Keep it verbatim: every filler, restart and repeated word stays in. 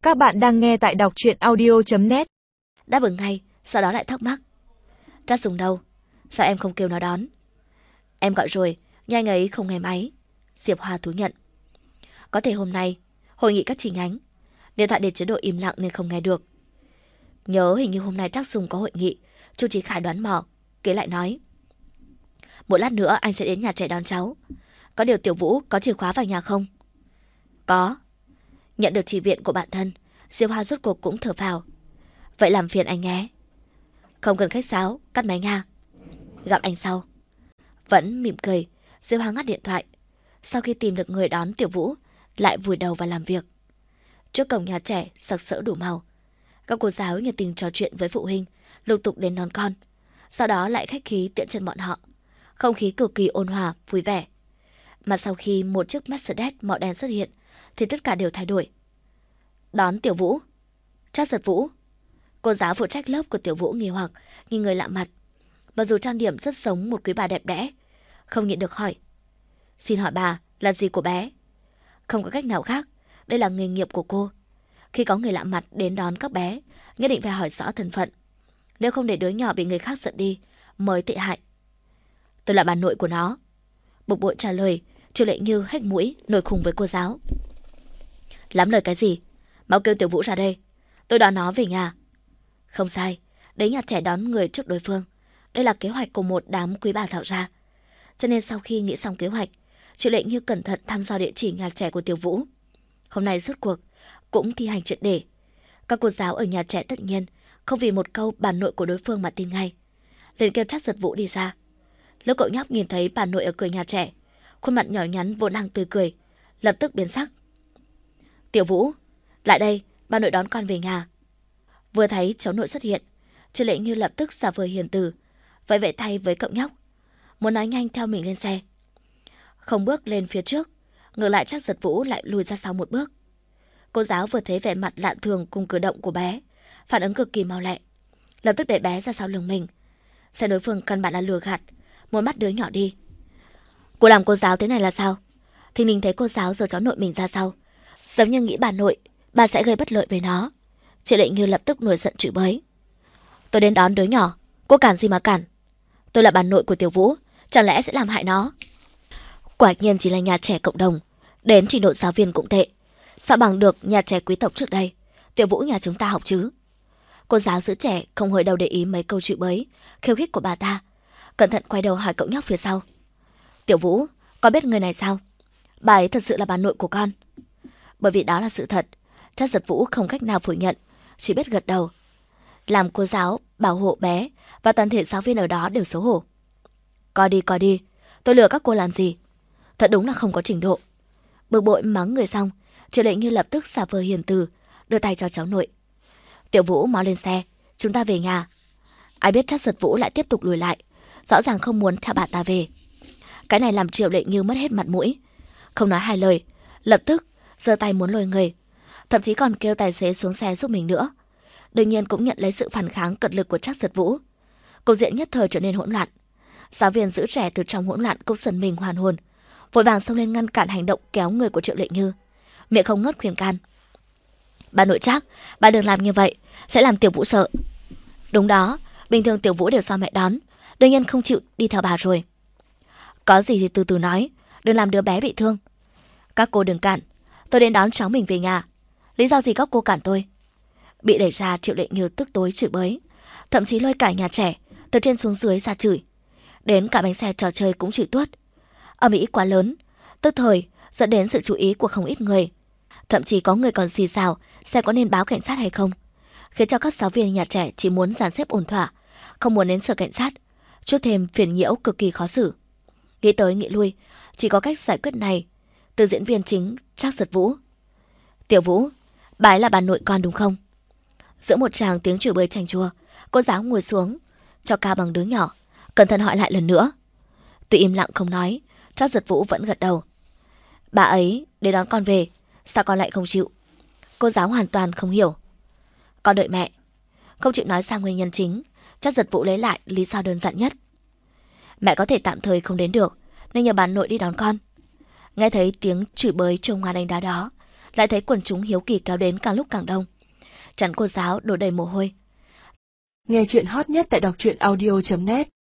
Các bạn đang nghe tại đọc truyện audio chấm net. Đáp ứng ngay, sau đó lại thắc mắc. Trác Sùng đâu? Sao em không kêu nó đón? Em gọi rồi, nhưng anh ấy không nghe máy. Diệp Hoa thú nhận. Có thể hôm nay, hội nghị các chi nhánh, điện thoại để chế độ im lặng nên không nghe được. Nhớ hình như hôm nay Trác Sùng có hội nghị, Chu Chí Khải đoán mò, kế lại nói. Một lát nữa anh sẽ đến nhà trẻ đón cháu. Có điều Tiểu Vũ có chìa khóa vào nhà không? Có. Nhận được chỉ viện của bạn thân, Diệp Hoa rốt cuộc cũng thở phào. Vậy làm phiền anh nhé. Không cần khách sáo, cắt máy nha. Gặp anh sau. Vẫn mỉm cười, Diệp Hoa ngắt điện thoại. Sau khi tìm được người đón Tiểu Vũ, lại vùi đầu vào làm việc. Trước cổng nhà trẻ sặc sỡ đủ màu. Các cô giáo nhiệt tình trò chuyện với phụ huynh, lục tục đến đón con. Sau đó lại khách khí tiện chân bọn họ. Không khí cực kỳ ôn hòa, vui vẻ. Mà sau khi một chiếc Mercedes màu đen xuất hiện, thì tất cả đều thay đổi. Đón Tiểu Vũ. Trác Giật Vũ. Cô giáo phụ trách lớp của Tiểu Vũ nghi hoặc, nhìn người lạ mặt. Mặc dù trang điểm rất giống một quý bà đẹp đẽ, không nhịn được hỏi. Xin hỏi bà, là gì của bé? Không có cách nào khác, đây là nghề nghiệp của cô. Khi có người lạ mặt đến đón các bé, nhất định phải hỏi rõ thân phận. Nếu không để đứa nhỏ bị người khác giận đi, mới tệ hại. Tôi là bà nội của nó. Bực bội trả lời, Triệu Lệ Như hếch mũi, nổi khùng với cô giáo. Lắm lời cái gì? Mau kêu Tiểu Vũ ra đây. Tôi đón nó về nhà. Không sai, đấy nhà trẻ đón người trước đối phương. Đây là kế hoạch của một đám quý bà thảo ra. Cho nên sau khi nghĩ xong kế hoạch, Triệu Lệ Như cẩn thận thăm dò địa chỉ nhà trẻ của Tiểu Vũ. Hôm nay rốt cuộc cũng thi hành triệt để. Các cô giáo ở nhà trẻ tất nhiên không vì một câu bà nội của đối phương mà tin ngay. Liền kêu Trác Giật Vũ đi ra. Lúc cậu nhóc nhìn thấy bà nội ở cửa nhà trẻ, khuôn mặt nhỏ nhắn vốn đang tươi cười, lập tức biến sắc. Tiểu Vũ, lại đây, bà nội đón con về nhà. Vừa thấy cháu nội xuất hiện, Triệu Lệ Như lập tức giả vờ hiền từ, vẫy vẫy tay với cậu nhóc, muốn nói nhanh theo mình lên xe. Không bước lên phía trước, ngược lại Trác Giật Vũ lại lùi ra sau một bước. Cô giáo vừa thấy vẻ mặt lạ thường cùng cử động của bé, phản ứng cực kỳ mau lẹ, lập tức đẩy bé ra sau lưng mình. Xem đối phương căn bản là lừa gạt, muốn bắt đứa nhỏ đi. Cô làm cô giáo thế này là sao? Thình lình thấy cô giáo giơ cháu nội mình ra sau, giống như nghĩ bà nội, bà sẽ gây bất lợi với nó. Triệu Lệ Như lập tức nổi giận chửi bới. Tôi đến đón đứa nhỏ, cô cản gì mà cản? Tôi là bà nội của Tiểu Vũ, chẳng lẽ sẽ làm hại nó? Quả nhiên chỉ là nhà trẻ cộng đồng, đến trình độ giáo viên cũng tệ. Sao bằng được nhà trẻ quý tộc trước đây? Tiểu Vũ nhà chúng ta học chứ? Cô giáo giữ trẻ không hồi đầu để ý mấy câu chửi bới, khiêu khích của bà ta, cẩn thận quay đầu hỏi cậu nhóc phía sau. Tiểu Vũ, con biết người này sao? Bà ấy thật sự là bà nội của con. Bởi vì đó là sự thật, Trác Giật Vũ không cách nào phủ nhận, chỉ biết gật đầu. Làm cô giáo bảo hộ bé và toàn thể giáo viên ở đó đều xấu hổ. Coi đi coi đi, tôi lừa các cô làm gì? Thật đúng là không có trình độ. Bực bội mắng người xong, Triệu Lệ Như lập tức xả vờ hiền từ, đưa tay cho cháu nội. Tiểu Vũ mau lên xe, chúng ta về nhà. Ai biết Trác Giật Vũ lại tiếp tục lùi lại, rõ ràng không muốn theo bà ta về. Cái này làm Triệu Lệ Như mất hết mặt mũi, không nói hai lời, lập tức giơ tay muốn lôi người, thậm chí còn kêu tài xế xuống xe giúp mình nữa. Đương nhiên cũng nhận lấy sự phản kháng cật lực của Trác Giật Vũ. Cục diện nhất thời trở nên hỗn loạn. Giáo viên giữ trẻ từ trong hỗn loạn cũng dần mình hoàn hồn, vội vàng xông lên ngăn cản hành động kéo người của Triệu Lệ Như, miệng không ngớt khuyên can. Bà nội Trác, bà đừng làm như vậy, sẽ làm Tiểu Vũ sợ. Đúng đó, bình thường Tiểu Vũ đều do mẹ đón, đương nhiên không chịu đi theo bà rồi. Có gì thì từ từ nói, đừng làm đứa bé bị thương. Các cô đừng cản, tôi đến đón cháu mình về nhà. Lý do gì các cô cản tôi? Bị đẩy ra, Triệu Lệ Như tức tối chửi bới, thậm chí lôi cả nhà trẻ từ trên xuống dưới ra chửi. Đến cả bánh xe trò chơi cũng chửi tuốt. Ầm ĩ quá lớn, tức thời dẫn đến sự chú ý của không ít người. Thậm chí có người còn xì xào xem có nên báo cảnh sát hay không, khiến cho các giáo viên nhà trẻ chỉ muốn dàn xếp ổn thỏa, không muốn đến sở cảnh sát, chút thêm phiền nhiễu cực kỳ khó xử. Nghĩ tới nghĩ lui, chỉ có cách giải quyết này từ diễn viên chính Trác Giật Vũ. Tiểu Vũ, bà ấy là bà nội con đúng không? Giữa một tràng tiếng chửi bới chanh chua, cô giáo ngồi xuống, cho ca bằng đứa nhỏ, cẩn thận hỏi lại lần nữa. Tuy im lặng không nói, Trác Giật Vũ vẫn gật đầu. Bà ấy để đón con về, sao con lại không chịu? Cô giáo hoàn toàn không hiểu. Con đợi mẹ. Không chịu nói ra nguyên nhân chính, Trác Giật Vũ lấy lại lý do đơn giản nhất. Mẹ có thể tạm thời không đến được, nên nhờ bà nội đi đón con. Nghe thấy tiếng chửi bới trông hoa đánh đá đó, lại thấy quần chúng hiếu kỳ kéo đến càng lúc càng đông. Trán cô giáo đổ đầy mồ hôi. Nghe chuyện hot nhất tại đọc truyện audio chấm net.